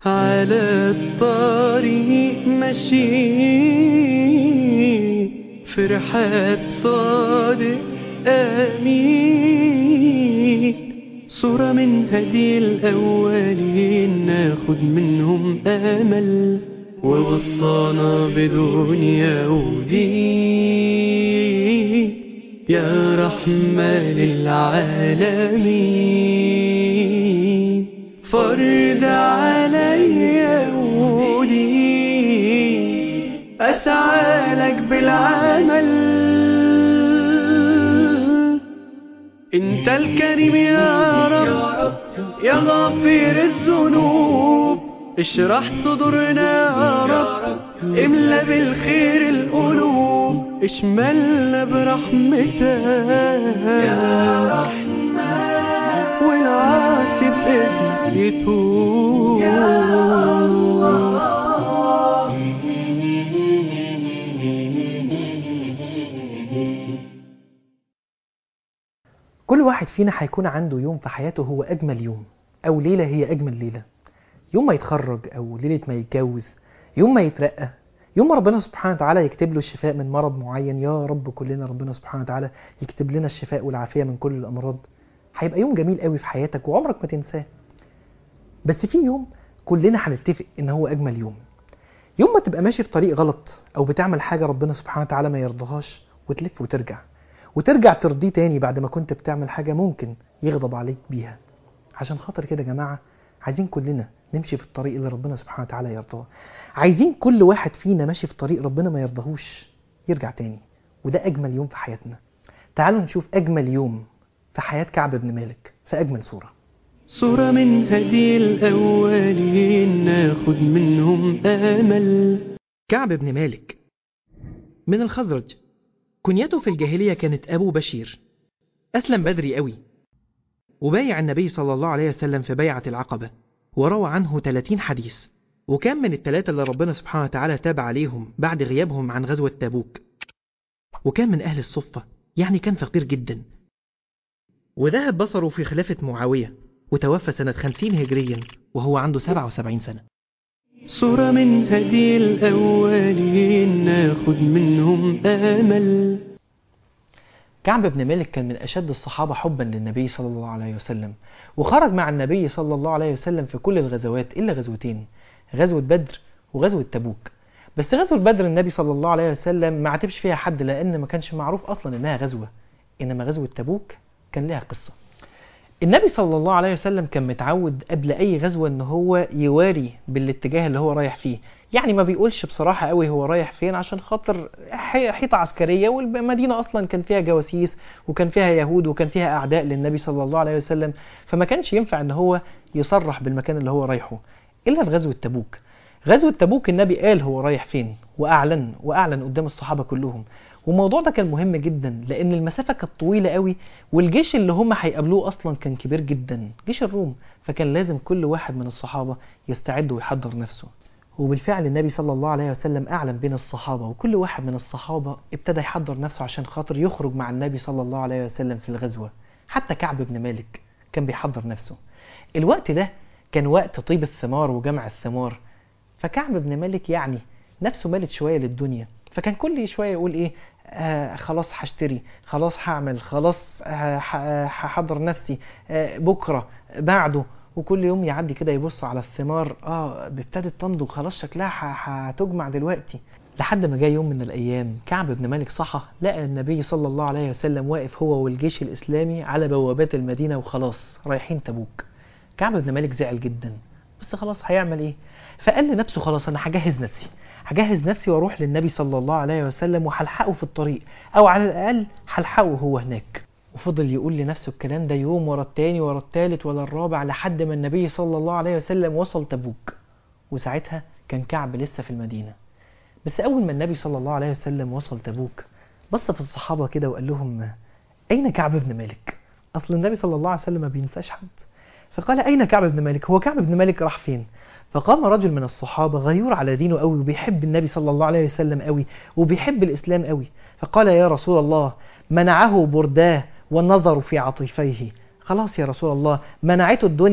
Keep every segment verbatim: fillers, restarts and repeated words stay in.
على الطريق ماشي في رحاب صادق آمين، صورة من هدي الأولين ناخد منهم أمل، ووصانا بدنيا ودين يا رحمة للعالمين. فرض عليا ودين أسعى لك بالعمل، انت الكريم يا رب يا غفير الذنوب، اشرح صدورنا يا رب، املى بالخير القلوب، اشملنا برحمتك يا رحمن، والعاصي بإذنك يتوب يا الله. كل واحد فينا هيكون عنده يوم في حياته هو أجمل يوم، أو ليلة هي أجمل ليلة. يوم ما يتخرج، أو ليلة ما يتجوز، يوم ما يترقى، يوم ما ربنا سبحانه وتعالى يكتب له الشفاء من مرض معين. يا رب كلنا ربنا سبحانه وتعالى يكتب لنا الشفاء والعافية من كل الأمراض. هيبقى يوم جميل قوي في حياتك وعمرك ما تنساه. بس في يوم كلنا هنتفق إن هو أجمل يوم، يوم ما تبقى ماشي في طريق غلط، أو بتعمل حاجة ربنا سبحانه وتعالى ما يرضاهاش، وتلف وترجع وترجع ترضيه تاني بعد ما كنت بتعمل حاجة ممكن يغضب عليك بيها. عشان خاطر كده يا جماعة، عايزين كلنا نمشي في الطريق اللي ربنا سبحانه وتعالى يرضاه. عايزين كل واحد فينا ماشي في طريق ربنا ما يرضاهوش يرجع تاني، وده أجمل يوم في حياتنا. تعالوا نشوف أجمل يوم في حياة كعب بن مالك في أجمل صورة. صورة من هدي الأولين ناخد منهم أمل. كعب بن مالك من الخزرج، كنيته في الجاهلية كانت أبو بشير. أسلم بدري قوي، وبايع النبي صلى الله عليه وسلم في بيعة العقبة، وروى عنه ثلاثين حديث، وكان من الثلاثة اللي ربنا سبحانه وتعالى تاب عليهم بعد غيابهم عن غزوة تبوك. وكان من أهل الصفة، يعني كان فقير جدا. وذهب بصره في خلافة معاوية، وتوفى سنة خمسين هجريا وهو عنده سبعة وسبعين سنة. صورة من هدي الأولين ناخد منهم أمل. كعب بن مالك كان من أشد الصحابة حبا للنبي صلى الله عليه وسلم، وخرج مع النبي صلى الله عليه وسلم في كل الغزوات إلا غزوتين، غزوة بدر وغزوة تبوك. بس غزوة بدر النبي صلى الله عليه وسلم ما عاتبش فيها حد، لأن ما كانش معروف أصلا إنها غزوة. إنما غزوة تبوك كان لها قصة. النبي صلى الله عليه وسلم كان متعود قبل أي غزوة إن هو يواري بالاتجاه اللي هو رايح فيه، يعني ما بيقولش بصراحة قوي هو رايح فين، عشان خاطر حيطة عسكرية، والمدينة أصلا كان فيها جواسيس وكان فيها يهود وكان فيها أعداء للنبي صلى الله عليه وسلم، فما كانش ينفع إن هو يصرح بالمكان اللي هو رايحه. إلا في غزوة تبوك. غزوة تبوك النبي قال هو رايح فين، وأعلن وأعلن قدام الصحابة كلهم. والموضوع ده كان مهم جدا، لأن المسافة كانت طويلة قوي، والجيش اللي هم هيقابلوه أصلا كان كبير جدا، جيش الروم، فكان لازم كل واحد من الصحابة يستعد ويحضر نفسه. وبالفعل النبي صلى الله عليه وسلم أعلن بين الصحابة، وكل واحد من الصحابة ابتدى يحضر نفسه عشان خاطر يخرج مع النبي صلى الله عليه وسلم في الغزوة. حتى كعب بن مالك كان بيحضر نفسه. الوقت ده كان وقت طيب الثمار وجمع الثمار، فكعب بن مالك يعني نفسه مالت شوية للدنيا، فكان كل شوية يقول ايه، آه خلاص هشتري، خلاص هعمل، خلاص هحضر نفسي، آه بكرة بعده. وكل يوم يعدي كده يبص على الثمار، اه ابتدت تنضج، خلاص شكلها هتجمع دلوقتي. لحد ما جاء يوم من الأيام كعب بن مالك صحى لقى النبي صلى الله عليه وسلم واقف هو والجيش الإسلامي على بوابات المدينة، وخلاص رايحين تبوك. كعب بن مالك زعل جدا، بس خلاص هيعمل ايه؟ فقال لنفسه خلاص انا هجهز نفسي هجهز نفسي واروح للنبي صلى الله عليه وسلم وهلحقه في الطريق، او على الاقل هلحقه هو هناك. وفضل يقول لنفسه الكلام ده يوم ورا التاني ورا التالت ورا الرابع، لحد ما النبي صلى الله عليه وسلم وصل تبوك. وساعتها كان كعب لسه في المدينة. بس اول ما النبي صلى الله عليه وسلم وصل تبوك، بص في الصحابة كده وقال لهم اين كعب بن مالك؟ اصل النبي صلى الله عليه وسلم ما بينساش حد. فقال اين كعب بن مالك؟ هو كعب بن مالك راح فين؟ فقام رجل من الصحابة غيور على دينه قوي، وبيحب النبي صلى الله عليه وسلم قوي، وبيحب الإسلام قوي، فقال يا رسول الله منعه برداه والنظر في عطيفيه. خلاص يا رسول الله، منعته الدنيا،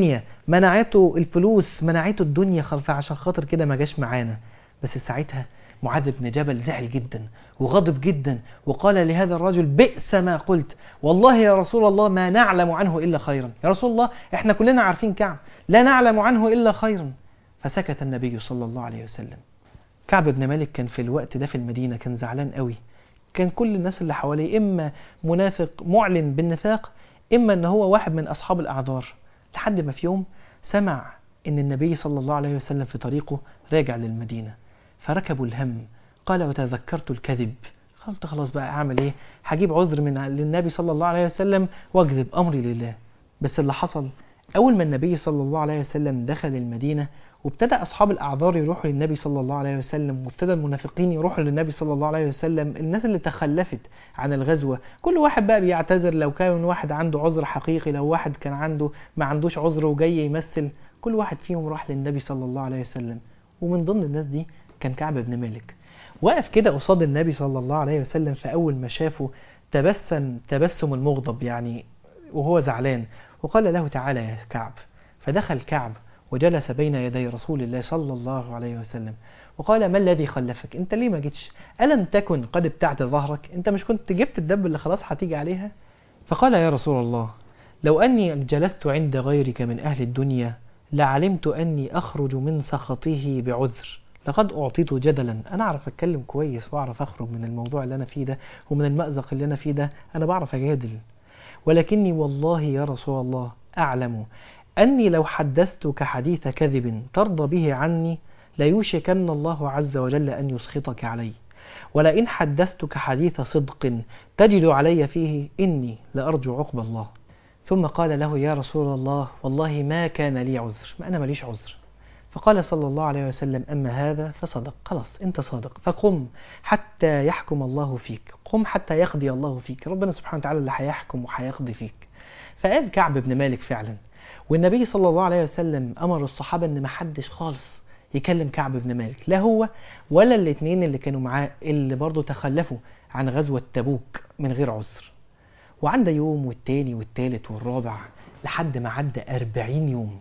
منعته الفلوس، منعته الدنيا، فعشان خاطر كده ما جاش معانا. بس ساعتها معاذ بن جبل زعل جدا وغضب جدا، وقال لهذا الرجل بئس ما قلت، والله يا رسول الله ما نعلم عنه إلا خيرا. يا رسول الله احنا كلنا عارفين كعب، لا نعلم عنه إلا خيرا. فسكت النبي صلى الله عليه وسلم. كعب بن مالك كان في الوقت ده في المدينة كان زعلان قوي، كان كل الناس اللي حواليه إما منافق معلن بالنفاق، إما أن هو واحد من أصحاب الأعذار. لحد ما في يوم سمع أن النبي صلى الله عليه وسلم في طريقه راجع للمدينة، فركبوا الهم. قال وتذكرت الكذب، قلت خلاص بقى أعمل إيه، هجيب عذر من للنبي صلى الله عليه وسلم واكذب أمري لله. بس اللي حصل أول ما النبي صلى الله عليه وسلم دخل المدينة وابتدى أصحاب الأعذار يروحوا للنبي صلى الله عليه وسلم، وابتدى المنافقين يروحوا للنبي صلى الله عليه وسلم، الناس اللي تخلفت عن الغزوة كل واحد بقى بيعتذر، لو كان واحد عنده عذر حقيقي، لو واحد كان عنده ما عندوش عذر وجاي يمثل، كل واحد فيهم راح للنبي صلى الله عليه وسلم. ومن ضمن الناس دي كان كعب بن مالك، وقف كده قصاد النبي صلى الله عليه وسلم، فأول ما شافه تبسم تبسم المغضب يعني وهو زعلان، وقال له تعالى يا كعب. فدخل كعب وجلس بين يدي رسول الله صلى الله عليه وسلم وقال ما الذي خلفك، انت ليه ما جيتش، ألم تكن قد ابتعت ظهرك، انت مش كنت جبت الدب اللي خلاص هتيجي عليها؟ فقال يا رسول الله لو أني جلست عند غيرك من أهل الدنيا لعلمت أني أخرج من سخطه بعذر، لقد أعطيت جدلا، أنا أعرف أتكلم كويس وأعرف أخرج من الموضوع اللي أنا فيه ده ومن المأزق اللي أنا فيه ده، أنا بعرف أجادل، ولكني والله يا رسول الله أعلم أني لو حدثتك حديث كذب ترضى به عني ليوشكن الله عز وجل أن يسخطك علي، ولئن حدثتك حديث صدق تجد علي فيه إني لأرجو عقب الله. ثم قال له يا رسول الله والله ما كان لي عذر، ما أنا ماليش عذر. فقال صلى الله عليه وسلم أما هذا فصدق، خلاص أنت صادق، فقم حتى يحكم الله فيك، قم حتى يقضي الله فيك، ربنا سبحانه وتعالى اللي هيحكم وهيقضي فيك. فقام كعب بن مالك فعلا، والنبي صلى الله عليه وسلم أمر الصحابة أن ما حدش خالص يكلم كعب بن مالك، لا هو ولا الاثنين اللي كانوا معاه اللي برضو تخلفوا عن غزوة تبوك من غير عذر. وعند يوم والتاني والتالت والرابع لحد ما عدى أربعين يوم،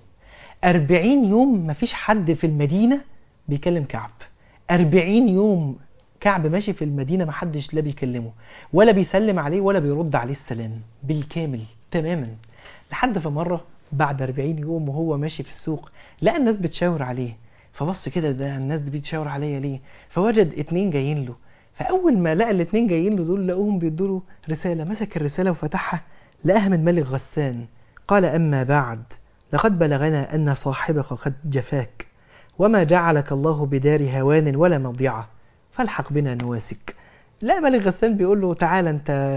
أربعين يوم مفيش حد في المدينة بيكلم كعب، أربعين يوم كعب ماشي في المدينة محدش لا بيكلمه ولا بيسلم عليه ولا بيرد عليه السلام بالكامل تماما. لحد في مرة بعد أربعين يوم وهو ماشي في السوق لقى الناس بتشاور عليه، فبص كده ده الناس دي بتشاور عليا ليه، فوجد اتنين جايين له، فأول ما لقى الاتنين جايين له دول لقوهم بيدوا رسالة، مسك الرسالة وفتحها لقاها من ملك غسان. قال أما بعد لقد بلغنا أن صاحبك قد جفاك وما جعلك الله بدار هوان ولا مضيعة فالحق بنا نواسك. لا ملك غسان بيقول له تعالى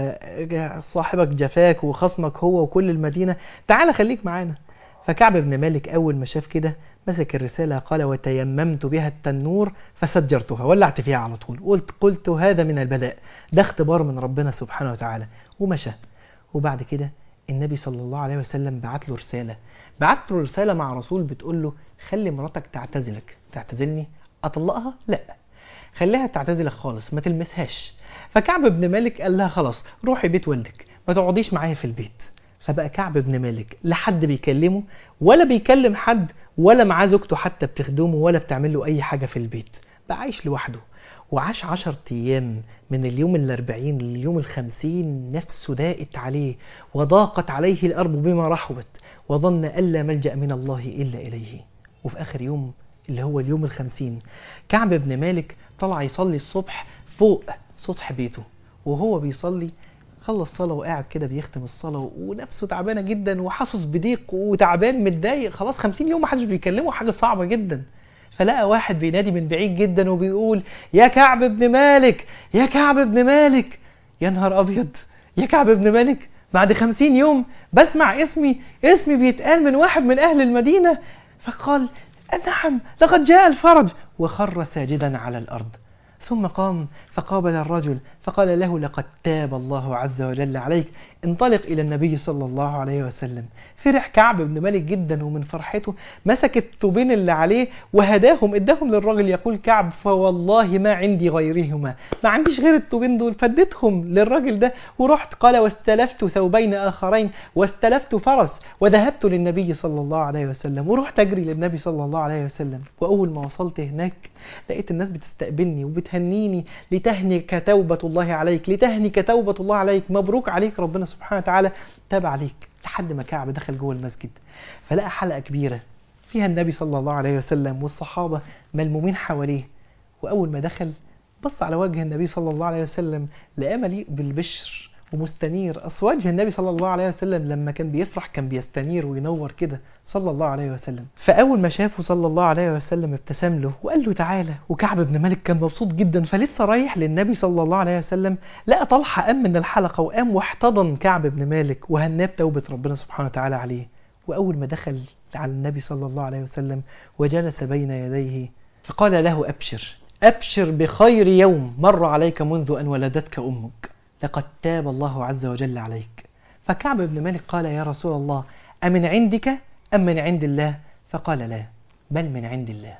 انت صاحبك جفاك وخصمك هو وكل المدينة، تعالى خليك معانا. فكعب بن مالك أول ما شاف كده مسك الرسالة قال وتيممت بها التنور فسجرتها، ولعت فيها على طول، قلت قلت هذا من البلاء، ده اختبار من ربنا سبحانه وتعالى، ومشى. وبعد كده النبي صلى الله عليه وسلم بعت له رسالة، بعت له رسالة مع رسول بتقول له خلي مراتك تعتزلك. تعتزلني؟ أطلقها؟ لا، خليها تعتزلك خالص ما تلمسهاش. فكعب بن مالك قال لها خلاص روحي بيت والدك ما تقعديش معايا في البيت. فبقى كعب بن مالك لا حد بيكلمه ولا بيكلم حد ولا معاه زوجته حتى بتخدمه ولا بتعمل له أي حاجة في البيت، بقى عايش لوحده. وعاش عشر أيام من اليوم الأربعين لليوم الخمسين نفسه ضاقت عليه وضاقت عليه الأرض بما رحبت وظن أن لا ملجأ من الله إلا إليه. وفي آخر يوم اللي هو اليوم الخمسين كعب بن مالك طلع يصلي الصبح فوق سطح بيته، وهو بيصلي خلص صلاة وقاعد كده بيختم الصلاة ونفسه تعبانة جدا وحاسس بضيق وتعبان متضايق، خلاص خمسين يوم محدش بيكلمه، حاجة صعبة جدا. فلقى واحد بينادي من بعيد جدا وبيقول يا كعب بن مالك يا كعب بن مالك. يا نهار أبيض، يا كعب بن مالك بعد خمسين يوم بسمع اسمي اسمي بيتقال من واحد من أهل المدينة. فقال نعم لقد جاء الفرج، وخر ساجدا على الأرض. ثم قام فقابل الرجل فقال له لقد تاب الله عز وجل عليك، انطلق إلى النبي صلى الله عليه وسلم. فرح كعب بن مالك جدا، ومن فرحته مسك الطوبين اللي عليه وهداهم اداهم للراجل. يقول كعب فوالله ما عندي غيرهما، ما عنديش غير الطوبين دول، فديتهم للراجل ده ورحت. قال واستلفت ثوبين آخرين واستلفت فرس وذهبت للنبي صلى الله عليه وسلم، ورحت أجري للنبي صلى الله عليه وسلم. وأول ما وصلت هناك لقيت الناس بتستقبلني وبتهنيني، لتهنك توبة الله عليك، لتهنك توبة الله عليك، مبروك عليك، ربنا سبحانه وتعالى تاب عليك. لحد ما كعب دخل جوه المسجد فلقى حلقة كبيرة فيها النبي صلى الله عليه وسلم والصحابة ملمومين حواليه. وأول ما دخل بص على وجه النبي صلى الله عليه وسلم لقى مليء بالبشر ومستنير. أصل وجه النبي صلى الله عليه وسلم لما كان بيفرح كان بيستنير وينور كده صلى الله عليه وسلم. فأول ما شافه صلى الله عليه وسلم ابتسم له وقال له تعالى. وكعب بن مالك كان مبسوط جدا، فلسه رايح للنبي صلى الله عليه وسلم لقى طلحة قام من الحلقة وقام واحتضن كعب بن مالك وهناه بتوبة ربنا سبحانه وتعالى عليه. وأول ما دخل على النبي صلى الله عليه وسلم وجلس بين يديه فقال له أبشر أبشر بخير يوم مر عليك منذ أن ولدتك أمك، لقد تاب الله عز وجل عليك. فكعب بن مالك قال يا رسول الله أمن عندك أم من عند الله؟ فقال لا بل من عند الله.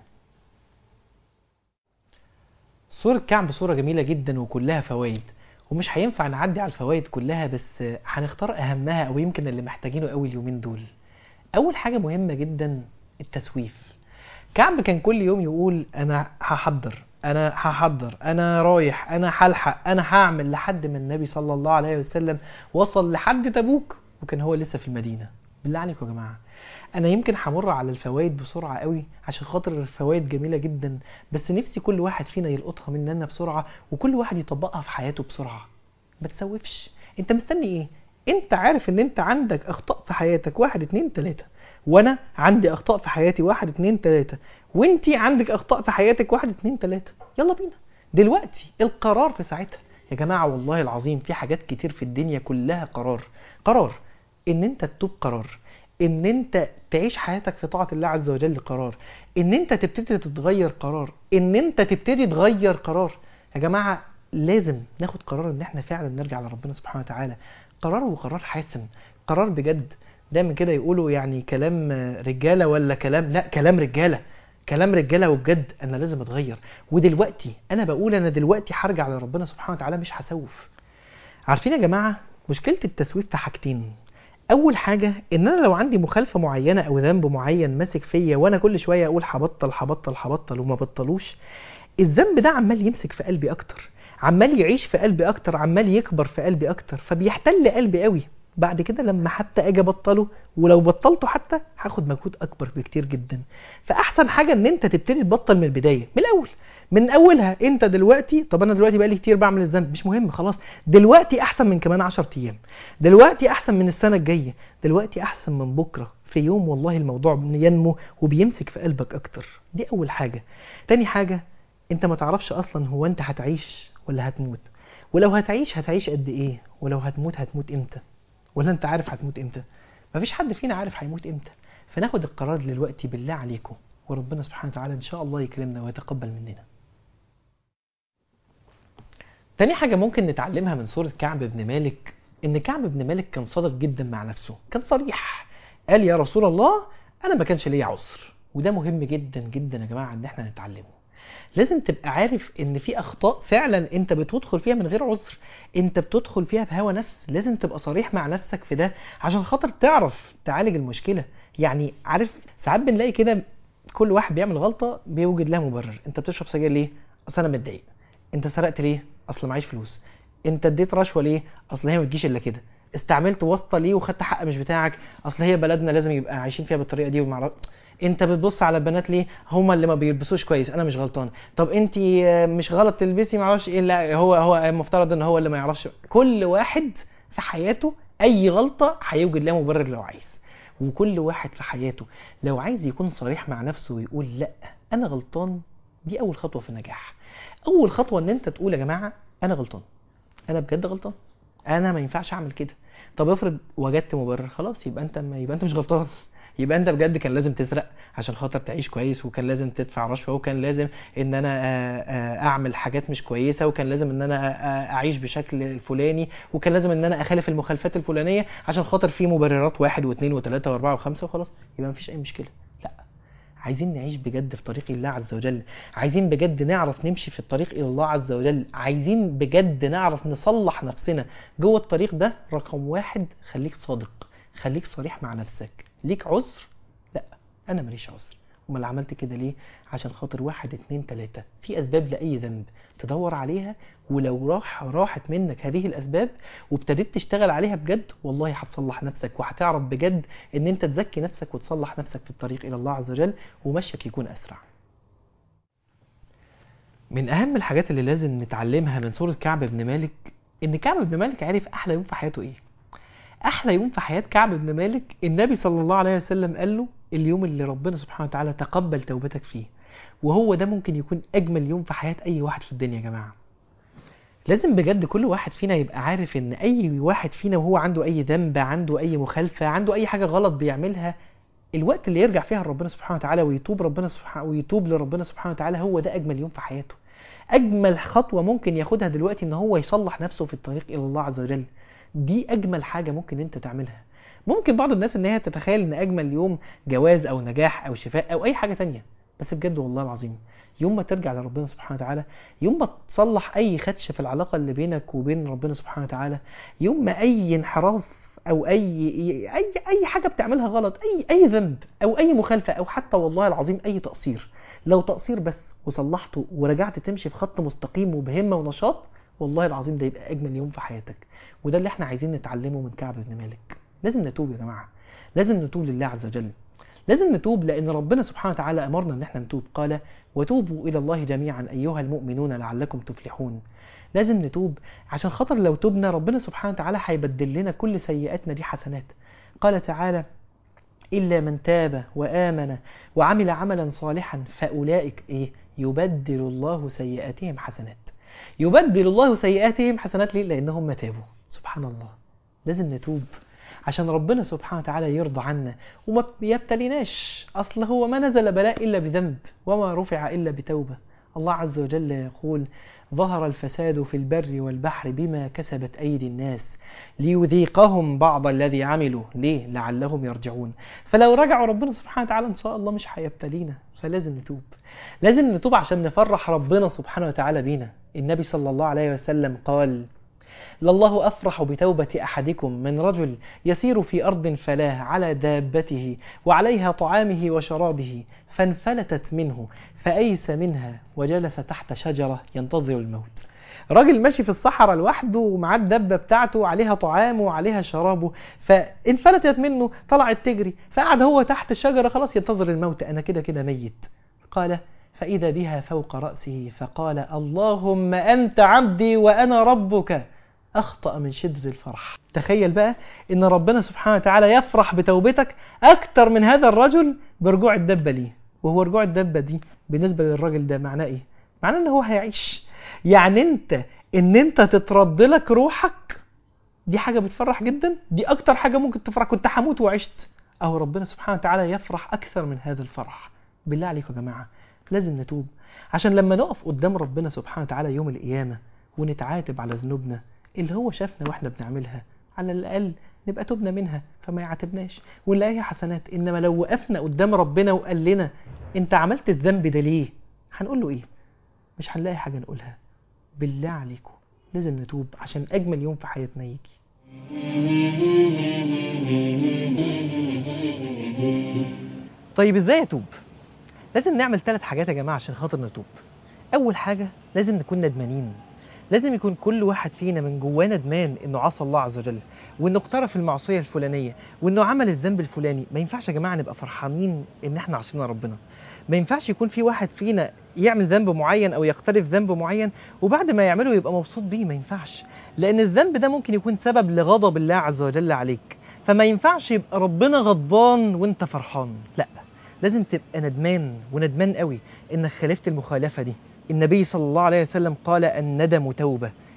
سورة كعب سورة جميلة جدا وكلها فوائد، ومش هينفع نعدي على الفوائد كلها، بس هنختار أهمها أو يمكن اللي محتاجينه أول يومين دول. أول حاجة مهمة جدا التسويف. كعب كان كل يوم يقول أنا هحضر أنا هحضر أنا رايح أنا هلحق أنا هعمل، لحد ما النبي صلى الله عليه وسلم وصل لحد تبوك وكان هو لسه في المدينة. بالله عليكم يا جماعة أنا يمكن همر على الفوائد بسرعة قوي عشان خاطر الفوائد جميلة جدا، بس نفسي كل واحد فينا يلقطها مننا بسرعة وكل واحد يطبقها في حياته بسرعة. ما تسوفش، انت مستني ايه؟ انت عارف ان انت عندك اخطاء في حياتك واحد اتنين تلاتة، وانا عندي اخطاء في حياتي واحد اتنين تلاتة، وانتي عندك اخطاء في حياتك واحد اتنين تلاتة. يلا بينا دلوقتي القرار في ساعتها يا جماعة. والله العظيم في حاجات كتير في الدنيا كلها قرار. قرار ان انت تتوب، قرار ان انت تعيش حياتك في طاعة الله عز وجل، قرار ان انت تبتدي تتغير، قرار ان انت تبتدي تغير، قرار. يا جماعة لازم ناخد قرار ان احنا فعلا نرجع لربنا سبحانه وتعالى، قرار وقرار حاسم، قرار بجد. دايما كده يقولوا يعني كلام رجالة ولا كلام، لا كلام رجالة، كلام رجالة وبجد. انا لازم اتغير، ودلوقتي انا بقول انا دلوقتي هرجع لربنا سبحانه وتعالى، مش هسوف. عارفين يا جماعة مشكلة التسويف في حاجتين. اول حاجة ان انا لو عندي مخالفة معينة او ذنب معين ماسك فيا وانا كل شوية اقول هبطل هبطل هبطل وما بطلوش، الذنب ده عمال يمسك في قلبي اكتر، عمال يعيش في قلبي اكتر، عمال يكبر في قلبي اكتر، فبيحتل قلبي قوي. بعد كده لما حتى اجي ابطله، ولو بطلته حتى هاخد مجهود اكبر بكتير جدا. فاحسن حاجة ان انت تبتدي تبطل من البداية، من الاول، من اولها. انت دلوقتي، طب انا دلوقتي بقالي كتير بعمل الذنب، مش مهم خلاص، دلوقتي احسن من كمان عشر ايام، دلوقتي احسن من السنة الجاية، دلوقتي احسن من بكرة. في يوم والله الموضوع ينمو وبيمسك في قلبك اكتر. دي اول حاجة. تاني حاجة، انت ما تعرفش اصلا هو انت هتعيش ولا هتموت، ولو هتعيش هتعيش قد ايه، ولو هتموت هتموت امتى، ولا انت عارف هتموت امتى؟ مفيش حد فينا عارف هيموت امتى. فناخد القرار دلوقتي بالله عليكم، وربنا سبحانه وتعالى ان شاء الله يكرمنا ويتقبل مننا. تاني حاجة ممكن نتعلمها من سورة كعب بن مالك، ان كعب بن مالك كان صادق جدا مع نفسه، كان صريح، قال يا رسول الله انا ما كانش ليا عذر. وده مهم جدا جدا يا جماعة ان احنا نتعلمه. لازم تبقى عارف ان في اخطاء فعلا انت بتدخل فيها من غير عذر، انت بتدخل فيها بهوى نفس. لازم تبقى صريح مع نفسك في ده عشان خاطر تعرف تعالج المشكلة. يعني عارف ساعات بنلاقي كده كل واحد بيعمل غلطة بيوجد لها مبرر. انت بتشرب سجاير ليه؟ اصل انا متضايق. انت سرقت ليه؟ اصل معيش فلوس. انت اديت رشوة ليه؟ اصل هي ما بتجيش الا كده. استعملت واسطة ليه وخدت حق مش بتاعك؟ اصل هي بلدنا لازم يبقى عايشين فيها بالطريقة دي ومعرف. انت بتبص على البنات ليه؟ هما اللي ما بيلبسوش كويس، انا مش غلطان. طب انت مش غلط تلبسي معرفش ايه، لا هو هو المفترض ان هو اللي ما يعرفش. كل واحد في حياته اي غلطة هيوجد لها مبرر لو عايز، وكل واحد في حياته لو عايز يكون صريح مع نفسه ويقول لا انا غلطان، دي اول خطوة في النجاح. اول خطوة ان انت تقول يا جماعة انا غلطان، انا بجد غلطان، انا ما ينفعش اعمل كده. طب افرض وجدت مبرر، خلاص يبقى انت ما يبقى انت مش غلطان، يبقى انت بجد كان لازم تسرق عشان خاطر تعيش كويس، وكان لازم تدفع رشوه، وكان لازم ان انا اعمل حاجات مش كويسه، وكان لازم ان انا اعيش بشكل الفلاني، وكان لازم ان انا اخالف المخالفات الفلانيه عشان خاطر في مبررات واحد واثنين وثلاثه واربعه وخمسه وخلاص، يبقى مفيش اي مشكله. لا، عايزين نعيش بجد في طريق الله عز وجل، عايزين بجد نعرف نمشي في الطريق الى الله عز وجل، عايزين بجد نعرف نصلح نفسنا جوه الطريق ده. رقم واحد، خليك صادق، خليك صريح مع نفسك. ليك عذر؟ لا، انا ماليش عذر. امال عملت كده ليه؟ عشان خاطر واحد اتنين تلاتة. في اسباب لاي ذنب تدور عليها، ولو راح راحت منك هذه الاسباب وابتديت تشتغل عليها بجد، والله هتصلح نفسك، وهتعرف بجد ان انت تزكي نفسك وتصلح نفسك في الطريق الى الله عز وجل، ومشيك يكون اسرع. من اهم الحاجات اللي لازم نتعلمها من سورة كعب بن مالك، ان كعب بن مالك عرف احلى يوم في حياته ايه. احلى يوم في حياة كعب بن مالك، النبي صلى الله عليه وسلم قال له اليوم اللي ربنا سبحانه وتعالى تقبل توبتك فيه. وهو ده ممكن يكون اجمل يوم في حياة اي واحد في الدنيا يا جماعة. لازم بجد كل واحد فينا يبقى عارف ان اي واحد فينا وهو عنده اي ذنب، عنده اي مخالفة، عنده اي حاجة غلط بيعملها، الوقت اللي يرجع فيها لربنا سبحانه وتعالى ويتوب ربنا سبحانه ويتوب لربنا سبحانه وتعالى، هو ده اجمل يوم في حياته. اجمل خطوة ممكن ياخدها دلوقتي ان هو يصلح نفسه في الطريق الى الله عز وجل. دي اجمل حاجة ممكن انت تعملها. ممكن بعض الناس ان هي تتخيل ان اجمل يوم جواز او نجاح او شفاء او اي حاجة تانية، بس بجد والله العظيم يوم ما ترجع لربنا سبحانه وتعالى، يوم ما تصلح اي خدش في العلاقة اللي بينك وبين ربنا سبحانه وتعالى، يوم ما اي انحراف او اي اي اي حاجة بتعملها غلط، اي اي ذنب او اي مخالفة، او حتى والله العظيم اي تقصير، لو تقصير بس وصلحته ورجعت تمشي في خط مستقيم وبهمة ونشاط، والله العظيم ده يبقى اجمل يوم في حياتك. وده اللي احنا عايزين نتعلمه من كعب بن مالك. لازم نتوب يا جماعة، لازم نتوب لله عز وجل، لازم نتوب لأن ربنا سبحانه وتعالى أمرنا أن احنا نتوب. قال وتوبوا إلى الله جميعا أيها المؤمنون لعلكم تفلحون. لازم نتوب عشان خاطر لو توبنا ربنا سبحانه وتعالى هيبدل لنا كل سيئاتنا دي حسنات. قال تعالى إلا من تاب وآمن وعمل عملا صالحا فأولئك إيه؟ يبدل الله سيئاتهم حسنات. يبدل الله سيئاتهم حسنات ليه؟ لأنهم تابوا. سبحان الله. لازم نتوب عشان ربنا سبحانه وتعالى يرضى عنا وما يبتليناش. أصل هو ما نزل بلاء إلا بذنب وما رفع إلا بتوبة. الله عز وجل يقول ظهر الفساد في البر والبحر بما كسبت أيدي الناس ليذيقهم بعض الذي عملوا ليه لعلهم يرجعون. فلو رجعوا ربنا سبحانه وتعالى إن شاء الله مش هيبتلينا. فلازم نتوب، لازم نتوب عشان نفرح ربنا سبحانه وتعالى بينا. النبي صلى الله عليه وسلم قال لله أفرح بتوبة أحدكم من رجل يسير في أرض فلاه على دابته وعليها طعامه وشرابه فانفلتت منه فأيس منها وجلس تحت شجرة ينتظر الموت. راجل ماشي في الصحراء لوحده ومعاه الدبة بتاعته عليها طعامه وعليها شرابه، فانفلتت منه طلعت تجري، فقعد هو تحت الشجرة خلاص ينتظر الموت، أنا كده كده ميت. قال فإذا بها فوق رأسه فقال اللهم أنت عبدي وأنا ربك، أخطأ من شدة الفرح. تخيل بقى إن ربنا سبحانه وتعالى يفرح بتوبتك أكتر من هذا الرجل برجوع الدبة ليه. وهو رجوع الدبة دي بالنسبة للراجل ده معناه إيه؟ معناه إن هو هيعيش. يعني أنت إن أنت تترد لك روحك دي حاجة بتفرح جدا، دي أكتر حاجة ممكن تفرح. كنت هموت وعشت، أو ربنا سبحانه وتعالى يفرح أكثر من هذا الفرح. بالله عليكم يا جماعة لازم نتوب عشان لما نقف قدام ربنا سبحانه وتعالى يوم القيامة ونتعاتب على ذنوبنا اللي هو شافنا واحنا بنعملها، على الأقل نبقى توبنا منها فما يعاتبناش ونلاقيها حسنات. إنما لو وقفنا قدام ربنا وقال لنا أنت عملت الذنب ده ليه، هنقول له إيه؟ مش هنلاقي حاجة نقولها. بالله عليكم لازم نتوب عشان أجمل يوم في حياتنا يجي. طيب إزاي أتوب؟ لازم نعمل ثلاث حاجات يا جماعة عشان خاطر نتوب. أول حاجة لازم نكون ندمانين. لازم يكون كل واحد فينا من جواه ندمان انه عصى الله عز وجل، وانه اقترف المعصيه الفلانيه، وانه عمل الذنب الفلاني. ما ينفعش يا جماعه نبقى فرحانين ان احنا عصينا ربنا. ما ينفعش يكون في واحد فينا يعمل ذنب معين او يقترف ذنب معين وبعد ما يعمله يبقى مبسوط بيه. ما ينفعش، لان الذنب ده ممكن يكون سبب لغضب الله عز وجل عليك. فما ينفعش يبقى ربنا غضبان وانت فرحان. لا، لازم تبقى ندمان وندمان قوي انك خالفت المخالفه دي. النبي صلى الله عليه وسلم قال الندم توبة.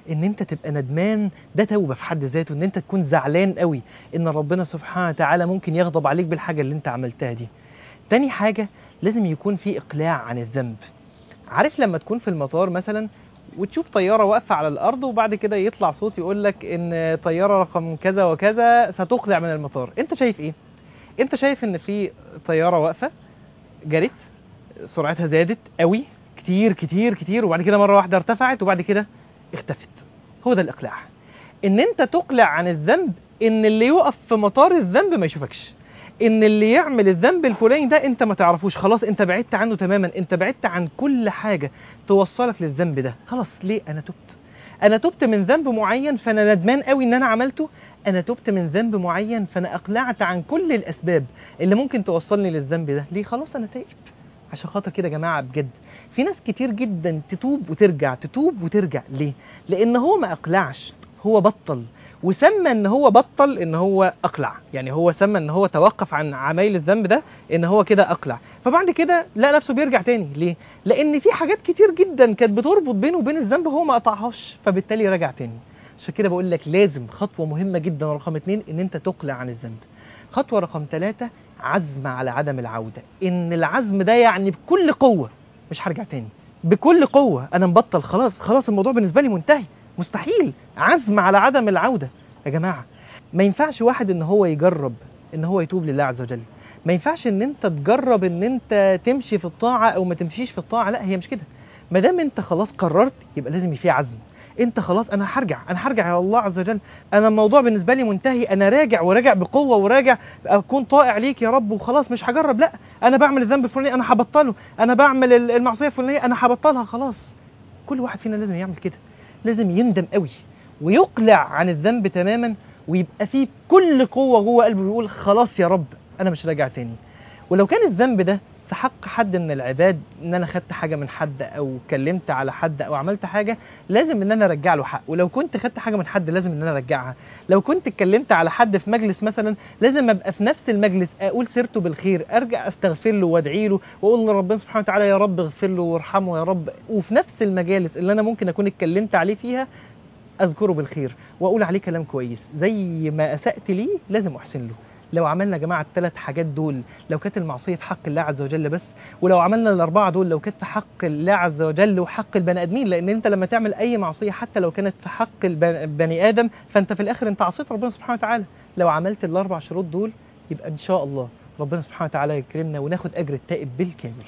ان انت تبقى ندمان ده توبة في حد ذاته، ان انت تكون زعلان قوي ان ربنا سبحانه وتعالى ممكن يغضب عليك بالحاجة اللي انت عملتها دي. تاني حاجة لازم يكون في اقلاع عن الذنب. عارف لما تكون في المطار مثلا وتشوف طيارة واقفة على الارض وبعد كده يطلع صوت يقول لك ان طيارة رقم كذا وكذا ستقلع من المطار، انت شايف ايه؟ انت شايف ان في طيارة واقفة جرت سرعتها زادت قوي كتير كتير كتير وبعد كده مرة واحدة ارتفعت وبعد كده اختفت. هو ده الاقلاع، ان انت تقلع عن الذنب، ان اللي يقف في مطار الذنب ما يشوفكش، ان اللي يعمل الذنب الفلاني ده انت ما تعرفوش، خلاص انت بعدت عنه تماما، انت بعدت عن كل حاجة توصلك للذنب ده. خلاص ليه؟ انا تبت، انا تبت من ذنب معين فانا ندمان قوي ان انا عملته، انا تبت من ذنب معين فانا اقلعت عن كل الاسباب اللي ممكن توصلني للذنب ده. ليه؟ خلاص انا تائب. عشان خاطر كده يا جماعة بجد في ناس كتير جدا تتوب وترجع تتوب وترجع. ليه؟ لان هو ما اقلعش، هو بطل، وسمى ان هو بطل ان هو اقلع، يعني هو سمى ان هو توقف عن عمايل الذنب ده ان هو كده اقلع، فبعد كده لقى نفسه بيرجع تاني. ليه؟ لان في حاجات كتير جدا كانت بتربط بينه وبين الذنب هو ما قطعهاش، فبالتالي رجع تاني. عشان كده بقول لك لازم خطوة مهمة جدا رقم اتنين ان انت تقلع عن الذنب. خطوة رقم ثلاثة عزم على عدم العودة، ان العزم ده يعني بكل قوة مش هرجع تاني، بكل قوة انا مبطل، خلاص خلاص الموضوع بالنسبة لي منتهي، مستحيل. عزم على عدم العودة يا جماعة. ما ينفعش واحد ان هو يجرب ان هو يتوب لله عز وجل، ما ينفعش ان انت تجرب ان انت تمشي في الطاعة او ما تمشيش في الطاعة، لا هي مش كده. ما دام انت خلاص قررت يبقى لازم في عزم، انت خلاص انا هرجع، انا هرجع يا الله عز وجل، انا الموضوع بالنسبه لي منتهي، انا راجع وراجع بقوه وراجع اكون طائع ليك يا رب وخلاص مش هجرب، لا انا بعمل الذنب الفلاني انا هبطله، انا بعمل المعصيه الفلانيه انا هبطلها خلاص. كل واحد فينا لازم يعمل كده، لازم يندم قوي ويقلع عن الذنب تماما ويبقى فيه كل قوه جوه قلبه بيقول خلاص يا رب انا مش راجع تاني. ولو كان الذنب ده في حق حد من العباد، ان انا خدت حاجه من حد او كلمت على حد او عملت حاجه، لازم ان انا ارجع له حق. ولو كنت خدت حاجه من حد لازم ان انا ارجعها. لو كنت اتكلمت على حد في مجلس مثلا لازم ابقى في نفس المجلس اقول سيرته بالخير، ارجع استغفر له وادعي له واقول لربنا سبحانه وتعالى يا رب اغفر له وارحمه يا رب، وفي نفس المجالس اللي انا ممكن اكون اتكلمت عليه فيها اذكره بالخير واقول عليه كلام كويس. زي ما اسأت ليه لازم احسن له. لو عملنا يا جماعه الثلاث حاجات دول، لو كانت المعصيه في حق الله عز وجل بس، ولو عملنا الاربعه دول لو كانت في حق الله عز وجل وحق البني ادمين، لان انت لما تعمل اي معصيه حتى لو كانت في حق البني ادم فانت في الاخر انت عصيت ربنا سبحانه وتعالى. لو عملت الاربع شروط دول يبقى ان شاء الله ربنا سبحانه وتعالى يكرمنا وناخد اجر التائب بالكامل.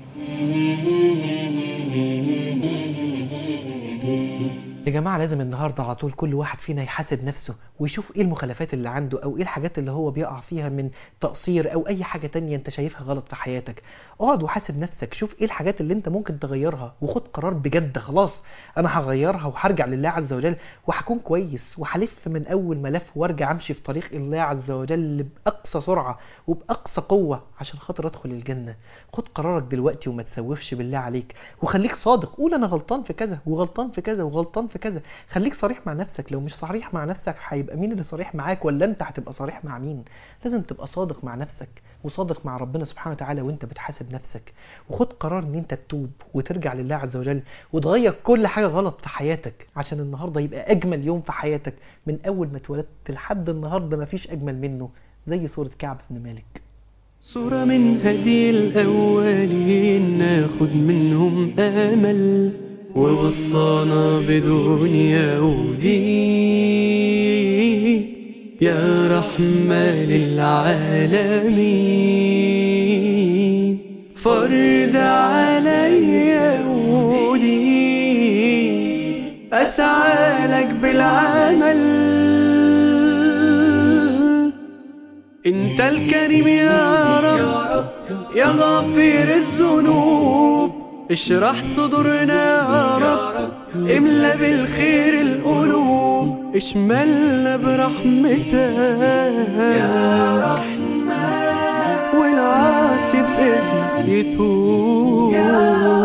يا جماعة لازم النهاردة على طول كل واحد فينا يحاسب نفسه ويشوف ايه المخالفات اللي عنده او ايه الحاجات اللي هو بيقع فيها من تقصير او اي حاجة تانية انت شايفها غلط في حياتك. اقعد وحاسب نفسك، شوف ايه الحاجات اللي انت ممكن تغيرها وخد قرار بجد، خلاص انا هغيرها وهرجع لله عز وجل وهكون كويس وهلف من اول ملف وارجع امشي في طريق الله عز وجل باقصى سرعة وباقصى قوة عشان خاطر ادخل الجنة. خد قرارك دلوقتي وما تسوفش بالله عليك، وخليك صادق، قول انا غلطان في كذا وغلطان في كذا وغلطان في كذا. خليك صريح مع نفسك، لو مش صريح مع نفسك هيبقى مين اللي صريح معاك؟ ولا انت هتبقى صريح مع مين؟ لازم تبقى صادق مع نفسك وصادق مع ربنا سبحانه وتعالى وانت بتحاسب نفسك، وخد قرار ان انت تتوب وترجع لله عز وجل وتغير كل حاجة غلط في حياتك عشان النهاردة يبقى اجمل يوم في حياتك من اول ما اتولدت لحد النهاردة مفيش اجمل منه، زي سورة كعب بن مالك. صورة من هدي الأولين ناخد منهم آمل، ووصانا بدنيا ودين يا رحمة للعالمين. فرد علي ودين أسعى لك بالعمل، انت الكريم يا رب يا غافر الذنوب، اشرح صدورنا يا رب املا بالخير القلوب، اشملنا برحمتك يا رحمن والعاصي بإذنك يتوب.